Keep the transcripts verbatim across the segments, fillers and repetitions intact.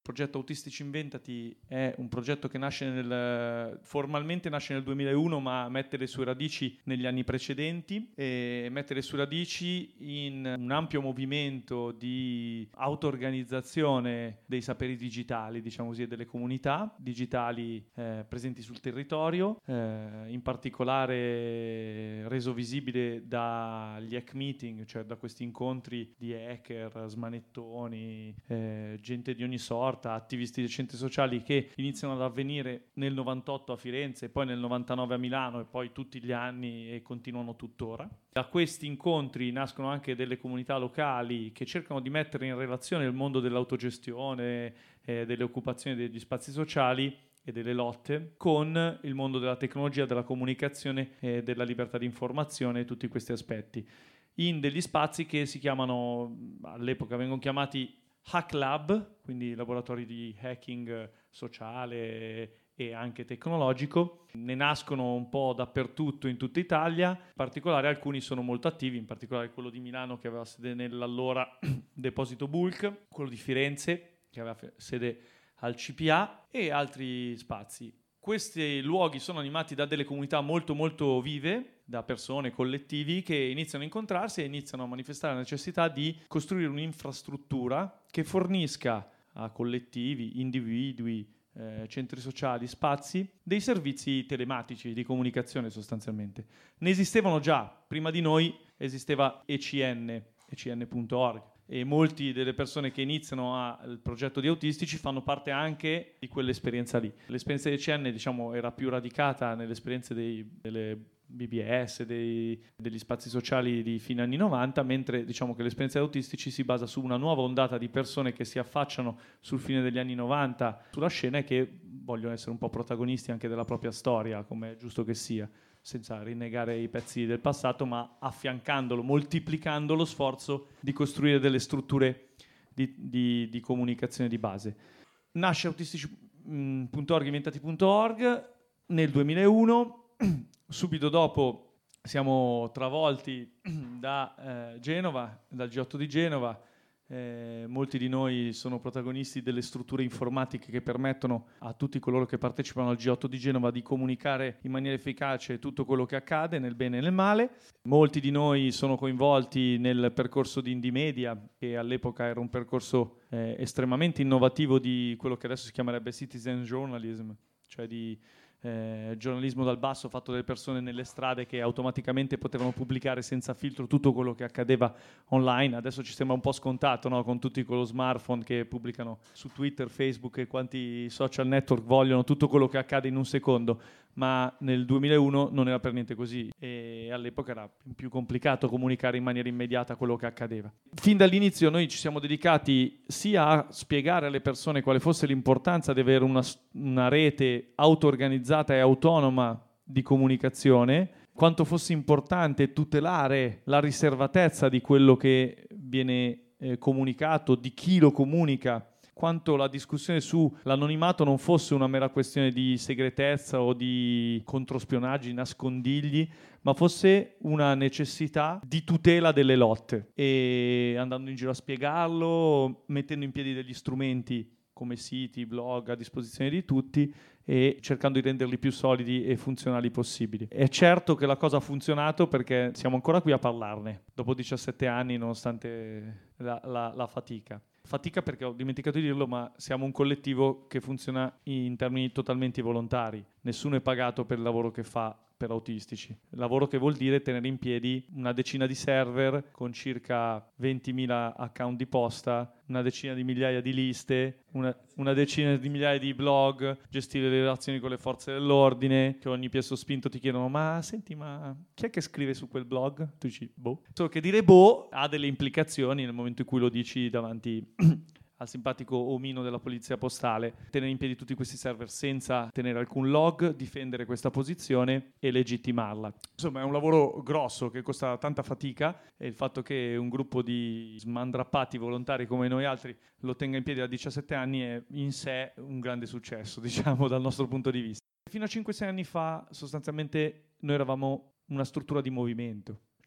Il progetto Autistici Inventati è un progetto che nasce nel, formalmente nasce nel duemilauno, ma mette le sue radici negli anni precedenti e mette le sue radici in un ampio movimento di auto-organizzazione dei saperi digitali, diciamo così, e delle comunità digitali eh, presenti sul territorio, eh, in particolare reso visibile dagli hack meeting, cioè da questi incontri di hacker, smanettoni, eh, gente di ogni sorta, attivisti dei centri sociali che iniziano ad avvenire nel novantotto a Firenze, poi nel novantanove a Milano e poi tutti gli anni e continuano tuttora. Da questi incontri nascono anche delle comunità locali che cercano di mettere in relazione il mondo dell'autogestione, eh, delle occupazioni degli spazi sociali e delle lotte con il mondo della tecnologia, della comunicazione e della libertà di informazione e tutti questi aspetti, in degli spazi che si chiamano, all'epoca vengono chiamati Hack Lab, quindi laboratori di hacking sociale e anche tecnologico. Ne nascono un po' dappertutto in tutta Italia, in particolare alcuni sono molto attivi, in particolare quello di Milano che aveva sede nell'allora Deposito Bulk, quello di Firenze che aveva sede al C P A e altri spazi. Questi luoghi sono animati da delle comunità molto molto vive, da persone, collettivi che iniziano a incontrarsi e iniziano a manifestare la necessità di costruire un'infrastruttura che fornisca a collettivi, individui, eh, centri sociali, spazi, dei servizi telematici di comunicazione sostanzialmente. Ne esistevano già, prima di noi esisteva E C N, E C N punto org. E molti delle persone che iniziano al progetto di Autistici fanno parte anche di quell'esperienza lì. L'esperienza di E C N, diciamo, era più radicata nelle esperienze dei, delle B B S, dei, degli spazi sociali di fine anni novanta, mentre diciamo che l'esperienza di Autistici si basa su una nuova ondata di persone che si affacciano sul fine degli anni novanta sulla scena e che vogliono essere un po' protagonisti anche della propria storia, come è giusto che sia, senza rinnegare i pezzi del passato, ma affiancandolo, moltiplicando lo sforzo di costruire delle strutture di, di, di comunicazione di base. Nasce autistici punto org, inventati punto org nel duemilauno, subito dopo siamo travolti da eh, Genova, dal G otto di Genova. Eh, molti di noi sono protagonisti delle strutture informatiche che permettono a tutti coloro che partecipano al G otto di Genova di comunicare in maniera efficace tutto quello che accade nel bene e nel male. Molti di noi sono coinvolti nel percorso di Indymedia, che all'epoca era un percorso eh, estremamente innovativo di quello che adesso si chiamerebbe citizen journalism, cioè di Eh, giornalismo dal basso fatto dalle persone nelle strade che automaticamente potevano pubblicare senza filtro tutto quello che accadeva online. Adesso ci sembra un po' scontato, no? Con tutti con lo smartphone che pubblicano su Twitter, Facebook e quanti social network vogliono tutto quello che accade in un secondo, ma nel duemilauno non era per niente così e all'epoca era più complicato comunicare in maniera immediata quello che accadeva. Fin dall'inizio noi ci siamo dedicati sia a spiegare alle persone quale fosse l'importanza di avere una, una rete auto-organizzata e autonoma di comunicazione, quanto fosse importante tutelare la riservatezza di quello che viene eh, comunicato, di chi lo comunica, quanto la discussione sull'anonimato non fosse una mera questione di segretezza o di controspionaggi, nascondigli, ma fosse una necessità di tutela delle lotte. E andando in giro a spiegarlo, mettendo in piedi degli strumenti come siti, blog a disposizione di tutti e cercando di renderli più solidi e funzionali possibili. È certo che la cosa ha funzionato perché siamo ancora qui a parlarne, dopo diciassette anni, nonostante la, la, la fatica. Fatica perché ho dimenticato di dirlo, ma siamo un collettivo che funziona in termini totalmente volontari. Nessuno è pagato per il lavoro che fa per Autistici. Lavoro che vuol dire tenere in piedi una decina di server con circa ventimila account di posta, una decina di migliaia di liste, una, una decina di migliaia di blog, gestire le relazioni con le forze dell'ordine, che ogni piè sospinto ti chiedono ma senti, ma chi è che scrive su quel blog? Tu dici boh. Solo che dire boh ha delle implicazioni nel momento in cui lo dici davanti al simpatico omino della polizia postale. Tenere in piedi tutti questi server senza tenere alcun log, difendere questa posizione e legittimarla. Insomma, è un lavoro grosso che costa tanta fatica e il fatto che un gruppo di smandrappati volontari come noi altri lo tenga in piedi da diciassette anni è in sé un grande successo, diciamo, dal nostro punto di vista. Fino a cinque sei anni fa, sostanzialmente, noi eravamo una struttura di movimento.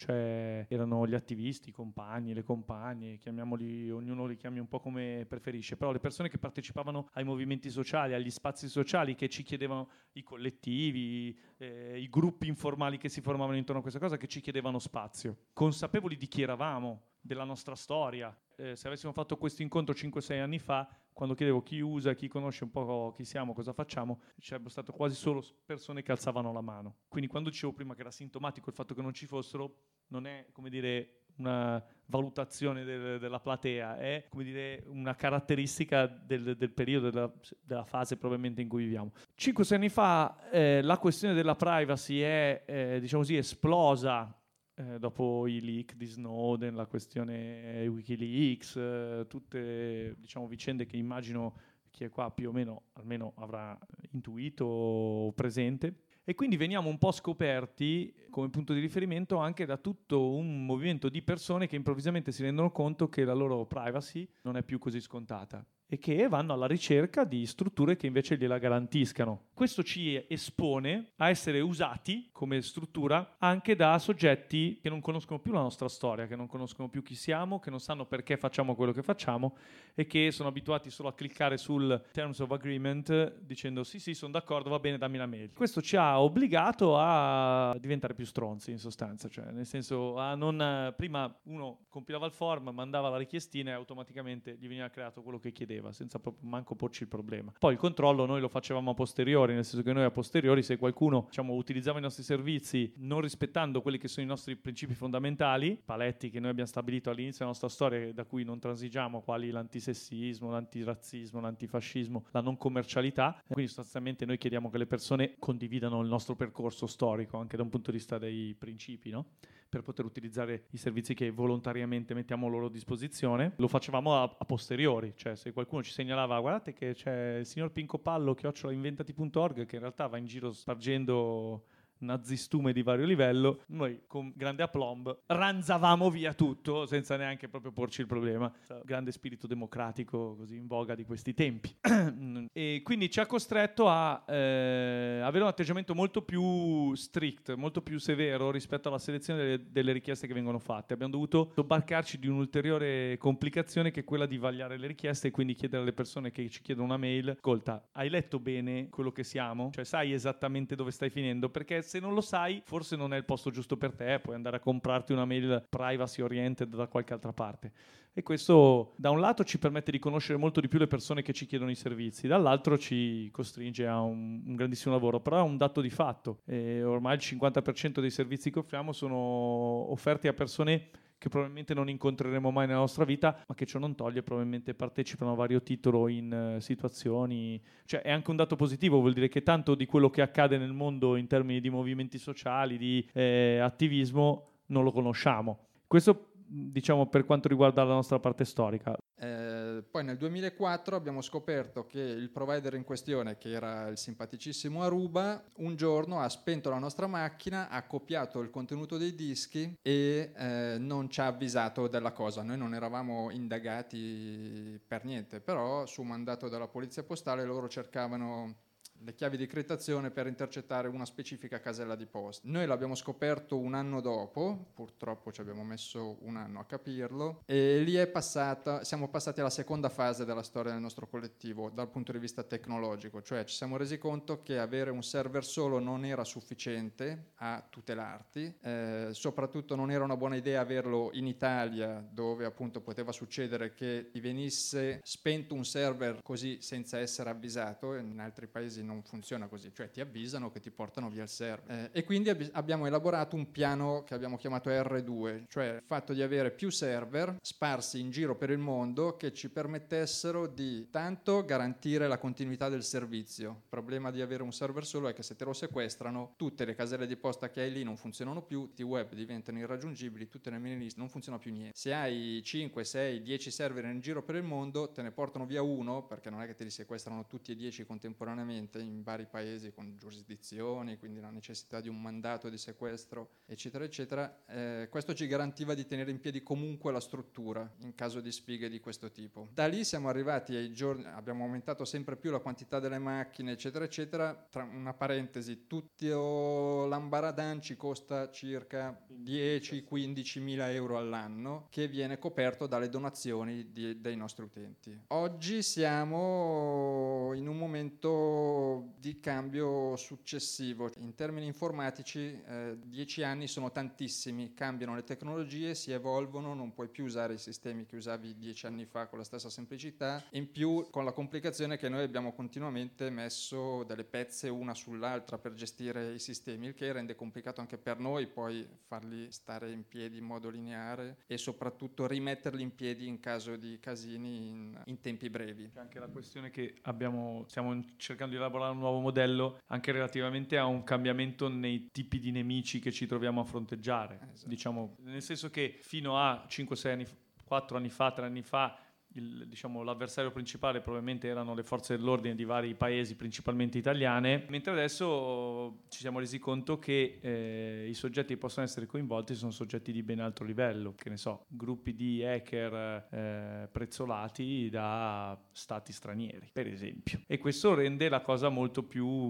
cioè erano gli attivisti, i compagni, le compagne, chiamiamoli, ognuno li chiami un po' come preferisce, però le persone che partecipavano ai movimenti sociali, agli spazi sociali, che ci chiedevano, i collettivi, eh, i gruppi informali che si formavano intorno a questa cosa, che ci chiedevano spazio, consapevoli di chi eravamo, della nostra storia. Eh, se avessimo fatto questo incontro cinque sei anni fa, quando chiedevo chi usa, chi conosce un po' chi siamo, cosa facciamo, ci sarebbero state quasi solo persone che alzavano la mano. Quindi quando dicevo prima che era sintomatico il fatto che non ci fossero, non è, come dire, una valutazione del, della platea, è, come dire, una caratteristica del, del periodo, della, della fase probabilmente in cui viviamo. cinque sei anni fa eh, la questione della privacy è, eh, diciamo così, esplosa Eh, dopo i leak di Snowden, la questione Wikileaks, eh, tutte, diciamo, vicende che immagino chi è qua più o meno almeno avrà intuito o presente. E quindi veniamo un po' scoperti come punto di riferimento anche da tutto un movimento di persone che improvvisamente si rendono conto che la loro privacy non è più così scontata e che vanno alla ricerca di strutture che invece gliela garantiscano. Questo ci espone a essere usati come struttura anche da soggetti che non conoscono più la nostra storia, che non conoscono più chi siamo, che non sanno perché facciamo quello che facciamo e che sono abituati solo a cliccare sul Terms of Agreement dicendo sì sì sono d'accordo, va bene, dammi la mail. Questo ci ha obbligato a diventare più stronzi in sostanza, cioè nel senso a non, prima uno compilava il form, mandava la richiestina e automaticamente gli veniva creato quello che chiedeva senza proprio manco porci il problema. Poi il controllo noi lo facevamo a posteriori, nel senso che noi a posteriori, se qualcuno, diciamo, utilizzava i nostri servizi non rispettando quelli che sono i nostri principi fondamentali, paletti che noi abbiamo stabilito all'inizio della nostra storia da cui non transigiamo, quali l'antisessismo, l'antirazzismo, l'antifascismo, la non commercialità, quindi sostanzialmente noi chiediamo che le persone condividano il nostro percorso storico anche da un punto di vista dei principi, no? Per poter utilizzare i servizi che volontariamente mettiamo a loro disposizione. Lo facevamo a, a posteriori, cioè se qualcuno ci segnalava guardate che c'è il signor Pinco Pallo chiocciola inventati punto org che in realtà va in giro spargendo nazistume di vario livello, noi con grande aplomb ranzavamo via tutto senza neanche proprio porci il problema. Grande spirito democratico così in voga di questi tempi. E quindi ci ha costretto a eh, avere un atteggiamento molto più strict, molto più severo rispetto alla selezione delle, delle richieste che vengono fatte. Abbiamo dovuto sobbarcarci di un'ulteriore complicazione che è quella di vagliare le richieste e quindi chiedere alle persone che ci chiedono una mail: ascolta, hai letto bene quello che siamo? Cioè sai esattamente dove stai finendo? Perché se non lo sai, forse non è il posto giusto per te, puoi andare a comprarti una mail privacy oriented da qualche altra parte. E questo da un lato ci permette di conoscere molto di più le persone che ci chiedono i servizi, dall'altro ci costringe a un, un grandissimo lavoro, però è un dato di fatto. E ormai il cinquanta per cento dei servizi che offriamo sono offerti a persone che probabilmente non incontreremo mai nella nostra vita, ma che ciò non toglie, probabilmente partecipano a vario titolo in uh, situazioni, cioè è anche un dato positivo, vuol dire che tanto di quello che accade nel mondo in termini di movimenti sociali, di eh, attivismo, non lo conosciamo. Questo, diciamo, per quanto riguarda la nostra parte storica. Eh, poi nel duemilaquattro abbiamo scoperto che il provider in questione, che era il simpaticissimo Aruba, un giorno ha spento la nostra macchina, ha copiato il contenuto dei dischi e eh, non ci ha avvisato della cosa. Noi non eravamo indagati per niente, però su mandato della polizia postale loro cercavano le chiavi di criptazione per intercettare una specifica casella di posta. Noi l'abbiamo scoperto un anno dopo, purtroppo ci abbiamo messo un anno a capirlo, e lì è passata, siamo passati alla seconda fase della storia del nostro collettivo dal punto di vista tecnologico, cioè ci siamo resi conto che avere un server solo non era sufficiente a tutelarti, eh, soprattutto non era una buona idea averlo in Italia, dove appunto poteva succedere che ti venisse spento un server così senza essere avvisato, in altri paesi non funziona così, cioè ti avvisano che ti portano via il server. Eh, e quindi ab- abbiamo elaborato un piano che abbiamo chiamato erre due, cioè il fatto di avere più server sparsi in giro per il mondo che ci permettessero di tanto garantire la continuità del servizio. Il problema di avere un server solo è che se te lo sequestrano, tutte le caselle di posta che hai lì non funzionano più, i web diventano irraggiungibili, tutte le mailing list non funziona più niente. Se hai cinque, sei, dieci server in giro per il mondo, te ne portano via uno, perché non è che te li sequestrano tutti e dieci contemporaneamente in vari paesi con giurisdizioni, quindi la necessità di un mandato di sequestro, eccetera, eccetera. Eh, questo ci garantiva di tenere in piedi comunque la struttura in caso di sfighe di questo tipo. Da lì siamo arrivati ai giorni, abbiamo aumentato sempre più la quantità delle macchine, eccetera, eccetera. Tra una parentesi, tutto l'ambaradan ci costa circa dieci quindici mila euro all'anno, che viene coperto dalle donazioni di, dei nostri utenti. Oggi siamo in un momento di cambio successivo. In termini informatici, eh, dieci anni sono tantissimi, cambiano le tecnologie, si evolvono, non puoi più usare i sistemi che usavi dieci anni fa con la stessa semplicità, in più con la complicazione che noi abbiamo continuamente messo delle pezze una sull'altra per gestire i sistemi, il che rende complicato anche per noi poi farli stare in piedi in modo lineare e soprattutto rimetterli in piedi in caso di casini in, in tempi brevi. C'è anche la questione che abbiamo, stiamo cercando di elaborare un nuovo modello anche relativamente a un cambiamento nei tipi di nemici che ci troviamo a fronteggiare. Esatto. Diciamo, nel senso che fino a cinque sei anni, quattro anni fa, tre anni fa, Il, diciamo, l'avversario principale probabilmente erano le forze dell'ordine di vari paesi, principalmente italiane, mentre adesso ci siamo resi conto che eh, i soggetti che possono essere coinvolti sono soggetti di ben altro livello, che ne so, gruppi di hacker eh, prezzolati da stati stranieri, per esempio. E questo rende la cosa molto più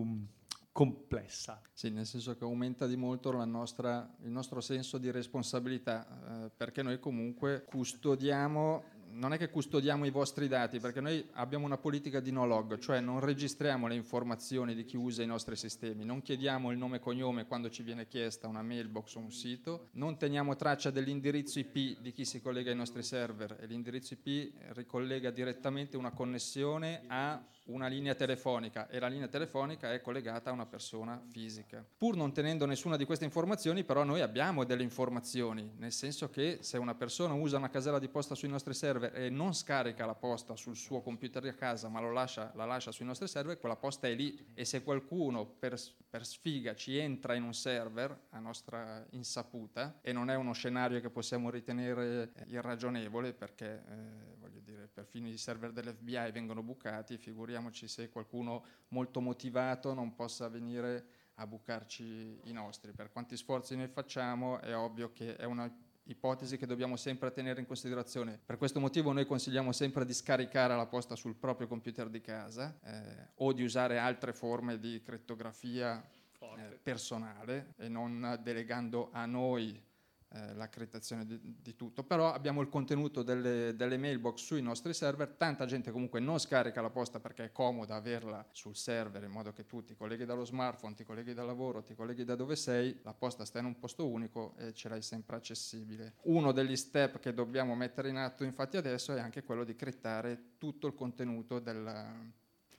complessa. Sì, nel senso che aumenta di molto la nostra, il nostro senso di responsabilità, eh, perché noi comunque custodiamo, non è che custodiamo i vostri dati, perché noi abbiamo una politica di no log, cioè non registriamo le informazioni di chi usa i nostri sistemi, non chiediamo il nome e cognome quando ci viene chiesta una mailbox o un sito, non teniamo traccia dell'indirizzo I P di chi si collega ai nostri server, e l'indirizzo I P ricollega direttamente una connessione a una linea telefonica, e la linea telefonica è collegata a una persona fisica. Pur non tenendo nessuna di queste informazioni, però noi abbiamo delle informazioni, nel senso che se una persona usa una casella di posta sui nostri server e non scarica la posta sul suo computer a casa, ma lo lascia, la lascia sui nostri server, quella posta è lì, e se qualcuno per, per sfiga ci entra in un server a nostra insaputa, e non è uno scenario che possiamo ritenere irragionevole, perché eh, voglio dire, per fini di server dell'F B I vengono bucati, figuriamoci se qualcuno molto motivato non possa venire a bucarci i nostri. Per quanti sforzi noi facciamo, è ovvio che è una ipotesi che dobbiamo sempre tenere in considerazione. Per questo motivo noi consigliamo sempre di scaricare la posta sul proprio computer di casa, eh, o di usare altre forme di crittografia eh, personale, e non delegando a noi eh, l'accreditazione di, di tutto. Però abbiamo il contenuto delle, delle mailbox sui nostri server, tanta gente comunque non scarica la posta perché è comoda averla sul server, in modo che tu ti colleghi dallo smartphone, ti colleghi dal lavoro, ti colleghi da dove sei, la posta sta in un posto unico e ce l'hai sempre accessibile. Uno degli step che dobbiamo mettere in atto infatti adesso è anche quello di crittare tutto il contenuto della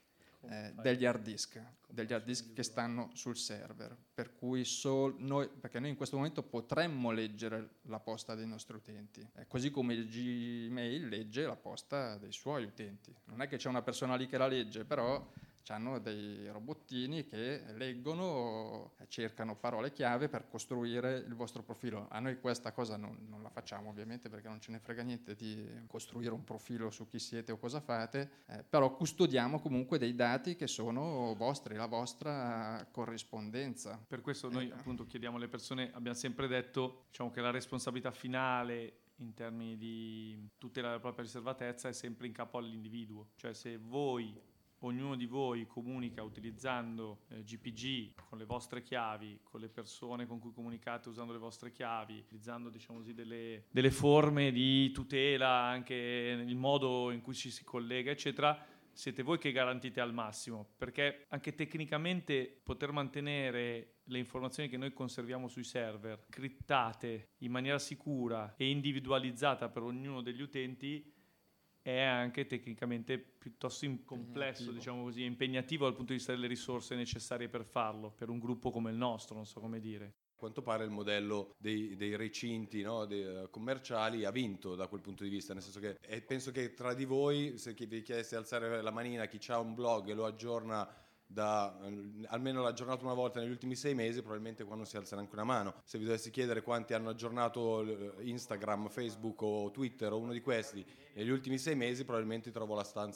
Eh, degli hard disk, degli hard disk che stanno sul server, per cui sol- noi, perché noi in questo momento potremmo leggere la posta dei nostri utenti, eh, così come il Gmail legge la posta dei suoi utenti. Non è che c'è una persona lì che la legge, però hanno dei robottini che leggono, cercano parole chiave per costruire il vostro profilo. A noi questa cosa non, non la facciamo ovviamente, perché non ce ne frega niente di costruire un profilo su chi siete o cosa fate, eh, però custodiamo comunque dei dati che sono vostri, la vostra corrispondenza. Per questo noi eh. appunto chiediamo alle persone, abbiamo sempre detto, diciamo, che la responsabilità finale in termini di tutela della propria riservatezza è sempre in capo all'individuo. Cioè, se voi, ognuno di voi, comunica utilizzando eh, G P G con le vostre chiavi, con le persone con cui comunicate usando le vostre chiavi, utilizzando, diciamo così, delle, delle forme di tutela, anche il modo in cui ci si collega, eccetera, siete voi che garantite al massimo, perché anche tecnicamente poter mantenere le informazioni che noi conserviamo sui server criptate in maniera sicura e individualizzata per ognuno degli utenti è anche tecnicamente piuttosto complesso, diciamo così, impegnativo dal punto di vista delle risorse necessarie per farlo, per un gruppo come il nostro, non so come dire. A quanto pare il modello dei, dei recinti, no, dei, uh, commerciali ha vinto da quel punto di vista, nel senso che e penso che tra di voi, se vi chiedesse di alzare la manina, chi ha un blog e lo aggiorna da almeno l'ha aggiornato una volta negli ultimi sei mesi, probabilmente qua non si alza neanche una mano. Se vi dovessi chiedere quanti hanno aggiornato Instagram, Facebook o Twitter o uno di questi negli ultimi sei mesi, probabilmente trovo la stanza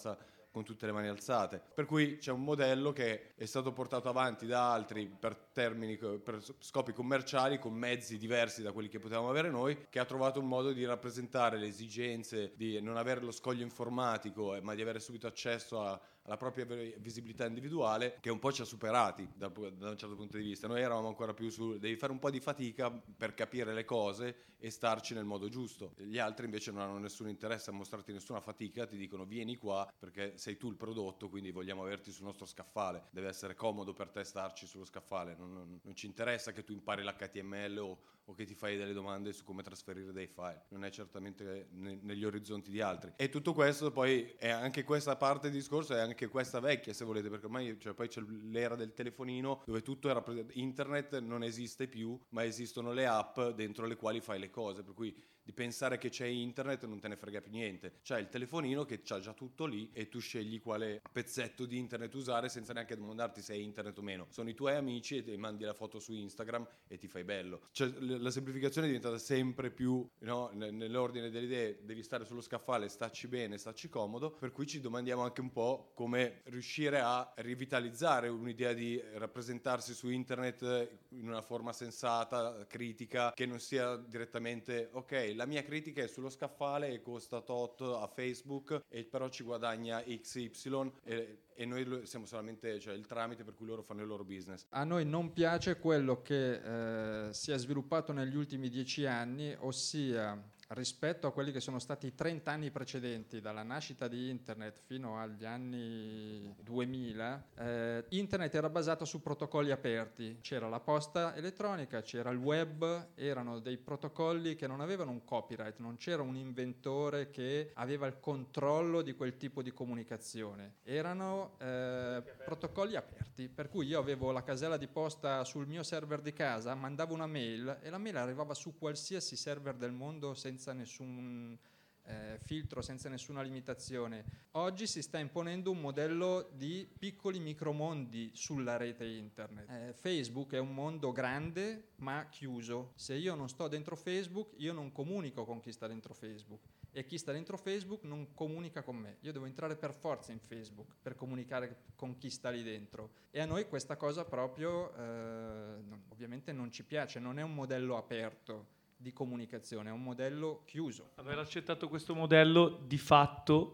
con tutte le mani alzate. Per cui c'è un modello che è stato portato avanti da altri per termini, per scopi commerciali, con mezzi diversi da quelli che potevamo avere noi, che ha trovato un modo di rappresentare le esigenze di non avere lo scoglio informatico, ma di avere subito accesso a alla propria visibilità individuale, che un po' ci ha superati da, da un certo punto di vista. Noi eravamo ancora più su devi fare un po' di fatica per capire le cose e starci nel modo giusto. Gli altri invece non hanno nessun interesse a mostrarti nessuna fatica, ti dicono vieni qua perché sei tu il prodotto, quindi vogliamo averti sul nostro scaffale, deve essere comodo per te starci sullo scaffale, non, non, non ci interessa che tu impari l'H T M L o, o che ti fai delle domande su come trasferire dei file, non è certamente ne, negli orizzonti di altri. E tutto questo poi è anche questa parte del discorso, è anche anche questa vecchia, se volete, perché ormai cioè, poi c'è l'era del telefonino dove tutto era internet non esiste più, ma esistono le app dentro le quali fai le cose, per cui di pensare che c'è internet non te ne frega più niente. C'è il telefonino che c'ha già tutto lì e tu scegli quale pezzetto di internet usare senza neanche domandarti se è internet o meno. Sono i tuoi amici e ti mandi la foto su Instagram e ti fai bello. Cioè, la semplificazione è diventata sempre più, no, nell'ordine delle idee, devi stare sullo scaffale, stacci bene, stacci comodo, per cui ci domandiamo anche un po' come riuscire a rivitalizzare un'idea di rappresentarsi su internet in una forma sensata, critica, che non sia direttamente ok, la mia critica è sullo scaffale e costa tot a Facebook e però ci guadagna X Y e, e noi siamo solamente cioè, il tramite per cui loro fanno il loro business. A noi non piace quello che eh, si è sviluppato negli ultimi dieci anni, ossia rispetto a quelli che sono stati i trenta anni precedenti, dalla nascita di internet fino agli anni duemila, eh, internet era basato su protocolli aperti, c'era la posta elettronica, c'era il web, erano dei protocolli che non avevano un copyright, non c'era un inventore che aveva il controllo di quel tipo di comunicazione, erano eh, protocolli aperti, per cui io avevo la casella di posta sul mio server di casa, mandavo una mail e la mail arrivava su qualsiasi server del mondo senza senza nessun eh, filtro, senza nessuna limitazione. Oggi si sta imponendo un modello di piccoli micromondi sulla rete internet. Eh, Facebook è un mondo grande ma chiuso. Se io non sto dentro Facebook, io non comunico con chi sta dentro Facebook. E chi sta dentro Facebook non comunica con me. Io devo entrare per forza in Facebook per comunicare con chi sta lì dentro. E a noi questa cosa proprio eh, non, ovviamente non ci piace, non è un modello aperto di comunicazione, è un modello chiuso. Aver accettato questo modello di fatto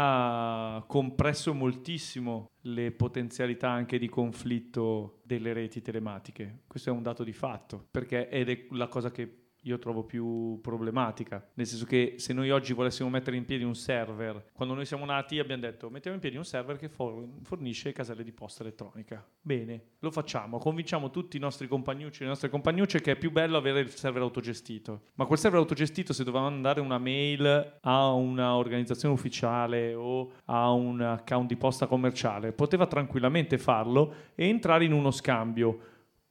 ha compresso moltissimo le potenzialità anche di conflitto delle reti telematiche. Questo è un dato di fatto, perché ed è la cosa che io trovo più problematica, nel senso che se noi oggi volessimo mettere in piedi un server, quando noi siamo nati abbiamo detto mettiamo in piedi un server che fornisce caselle di posta elettronica. Bene, lo facciamo, convinciamo tutti i nostri compagnucci, le nostre compagnucce che è più bello avere il server autogestito, ma quel server autogestito, se doveva mandare una mail a una organizzazione ufficiale o a un account di posta commerciale, poteva tranquillamente farlo e entrare in uno scambio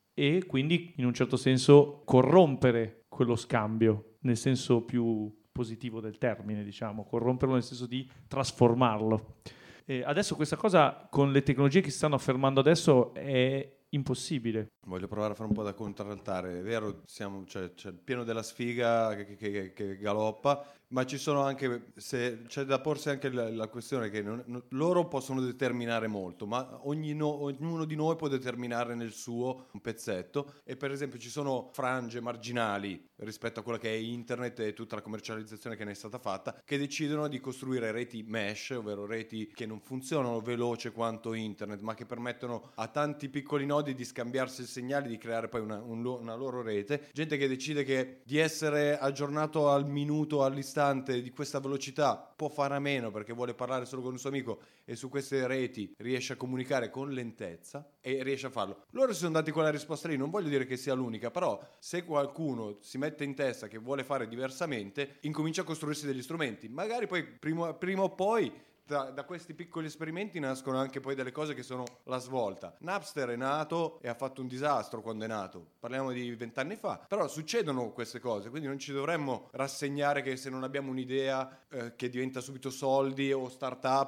e quindi in un certo senso corrompere quello scambio nel senso più positivo del termine, diciamo, corromperlo nel senso di trasformarlo. E adesso questa cosa con le tecnologie che si stanno affermando adesso è impossibile. Voglio provare a fare un po' da contraltare. È vero, siamo, cioè, c'è il pieno della sfiga che, che, che galoppa, ma ci sono anche, se, c'è da porsi anche la, la questione che non, non, loro possono determinare molto, ma ogni no, ognuno di noi può determinare nel suo un pezzetto, e per esempio ci sono frange marginali rispetto a quella che è internet e tutta la commercializzazione che ne è stata fatta, che decidono di costruire reti mesh, ovvero reti che non funzionano veloce quanto internet, ma che permettono a tanti piccoli nodi di scambiarsi il segnale, di creare poi una, un, una loro rete. Gente che decide che di essere aggiornato al minuto, all'istante di questa velocità può fare a meno perché vuole parlare solo con un suo amico, e su queste reti riesce a comunicare con lentezza e riesce a farlo. Loro si sono dati quella risposta lì, non voglio dire che sia l'unica, però se qualcuno si mette in testa che vuole fare diversamente, incomincia a costruirsi degli strumenti, magari poi prima, prima o poi Da, da questi piccoli esperimenti nascono anche poi delle cose che sono la svolta. Napster è nato e ha fatto un disastro quando è nato, parliamo di vent'anni fa, però succedono queste cose, quindi non ci dovremmo rassegnare che se non abbiamo un'idea eh, che diventa subito soldi o startup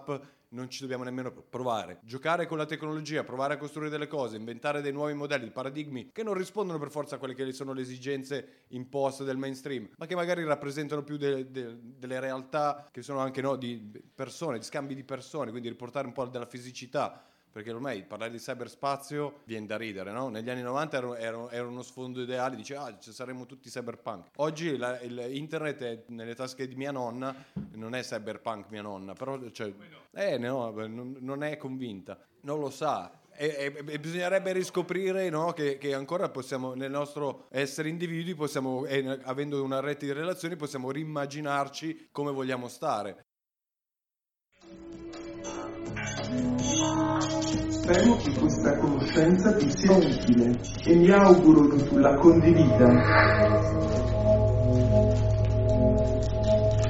non ci dobbiamo nemmeno provare. Giocare con la tecnologia, provare a costruire delle cose, inventare dei nuovi modelli, paradigmi che non rispondono per forza a quelle che sono le esigenze imposte del mainstream, ma che magari rappresentano più de, de, delle realtà che sono anche, no, di persone, di scambi di persone, quindi riportare un po' della fisicità. Perché ormai parlare di cyberspazio viene da ridere, no? Negli anni novanta era, era, era uno sfondo ideale, dice ah, ci saremmo tutti cyberpunk. Oggi la, il, internet è nelle tasche di mia nonna, non è cyberpunk mia nonna, però cioè, eh, no, non, non è convinta, non lo sa. E, e, e bisognerebbe riscoprire, no, che, che ancora possiamo, nel nostro essere individui, possiamo, eh, avendo una rete di relazioni, possiamo rimmaginarci come vogliamo stare. Spero che questa conoscenza ti sia utile e mi auguro che tu la condivida.